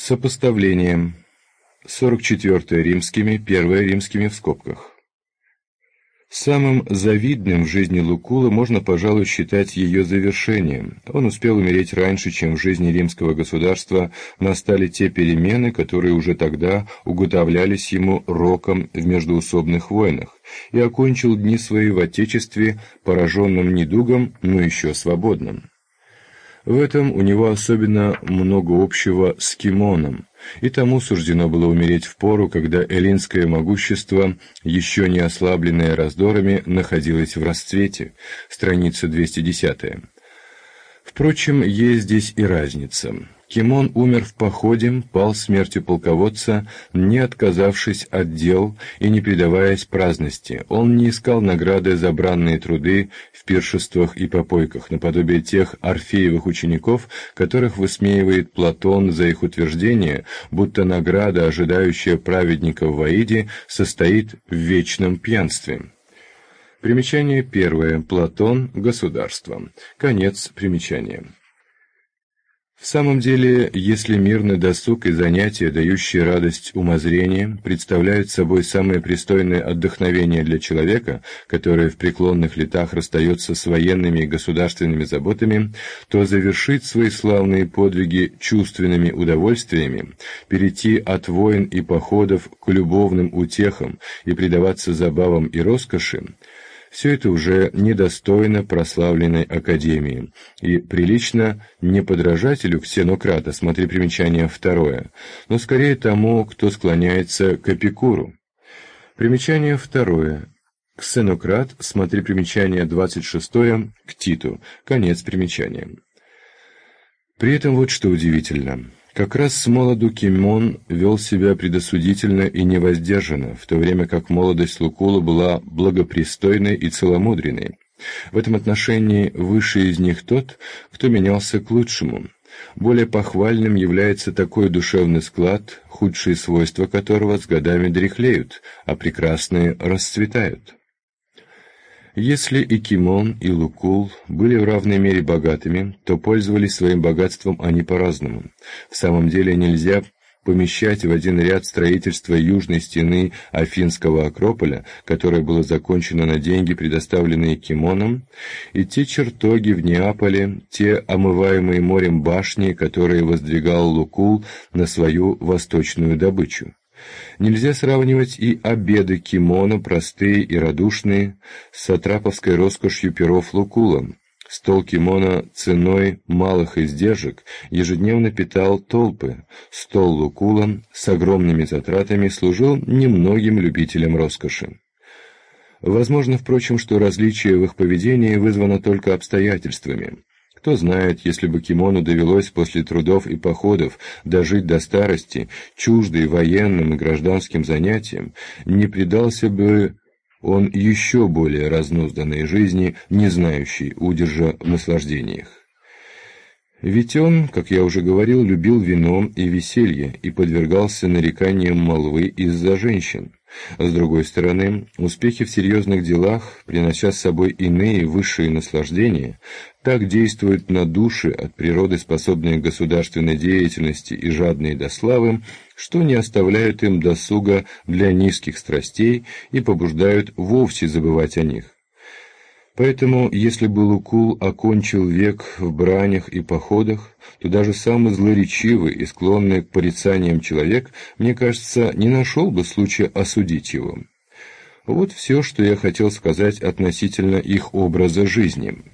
Сопоставление. 44 римскими, 1 римскими в скобках. Самым завидным в жизни Лукула можно, пожалуй, считать ее завершением. Он успел умереть раньше, чем в жизни римского государства настали те перемены, которые уже тогда уготовлялись ему роком в междоусобных войнах, и окончил дни свои в Отечестве, пораженным недугом, но еще свободным. В этом у него особенно много общего с Кимоном, и тому суждено было умереть в пору, когда эллинское могущество, еще не ослабленное раздорами, находилось в расцвете. Страница 210. Впрочем, есть здесь и разница. Кимон умер в походе, пал смертью полководца, не отказавшись от дел и не предаваясь праздности. Он не искал награды за бранные труды в пиршествах и попойках, наподобие тех орфеевых учеников, которых высмеивает Платон за их утверждение, будто награда, ожидающая праведника в Аиде, состоит в вечном пьянстве. Примечание первое. Платон. Государство. Конец примечания. В самом деле, если мирный досуг и занятия, дающие радость умозрения, представляют собой самое пристойное отдохновение для человека, который в преклонных летах расстается с военными и государственными заботами, то завершить свои славные подвиги чувственными удовольствиями, перейти от войн и походов к любовным утехам и предаваться забавам и роскоши, все это уже недостойно прославленной академии, и прилично не подражателю Ксенократа, смотри примечание второе, но скорее тому, кто склоняется к Эпикуру. Примечание второе. Ксенократ, смотри примечание 26 к Титу, конец примечания. При этом вот что удивительно. Как раз с молоду Кимон вел себя предосудительно и невоздержанно, в то время как молодость Лукула была благопристойной и целомудренной. В этом отношении высший из них тот, кто менялся к лучшему. Более похвальным является такой душевный склад, худшие свойства которого с годами дряхлеют, а прекрасные расцветают. Если и Кимон, и Лукул были в равной мере богатыми, то пользовались своим богатством они по-разному. В самом деле нельзя помещать в один ряд строительство южной стены Афинского Акрополя, которое было закончено на деньги, предоставленные Кимоном, и те чертоги в Неаполе, те омываемые морем башни, которые воздвигал Лукул на свою восточную добычу. Нельзя сравнивать и обеды Кимона, простые и радушные, с сатраповской роскошью перов Лукула. Стол Кимона ценой малых издержек ежедневно питал толпы, стол Лукула с огромными затратами служил немногим любителям роскоши. Возможно, впрочем, что различие в их поведении вызвано только обстоятельствами. Кто знает, если бы Кимону довелось после трудов и походов дожить до старости, чуждой военным и гражданским занятиям, не предался бы он еще более разнузданной жизни, не знающей удержа в наслаждениях. Ведь он, как я уже говорил, любил вино и веселье и подвергался нареканиям молвы из-за женщин. С другой стороны, успехи в серьезных делах, принося с собой иные высшие наслаждения, так действуют на души, от природы способные к государственной деятельности и жадные до славы, что не оставляют им досуга для низких страстей и побуждают вовсе забывать о них. Поэтому, если бы Лукул окончил век в бранях и походах, то даже самый злоречивый и склонный к порицаниям человек, мне кажется, не нашел бы случая осудить его. Вот все, что я хотел сказать относительно их образа жизни.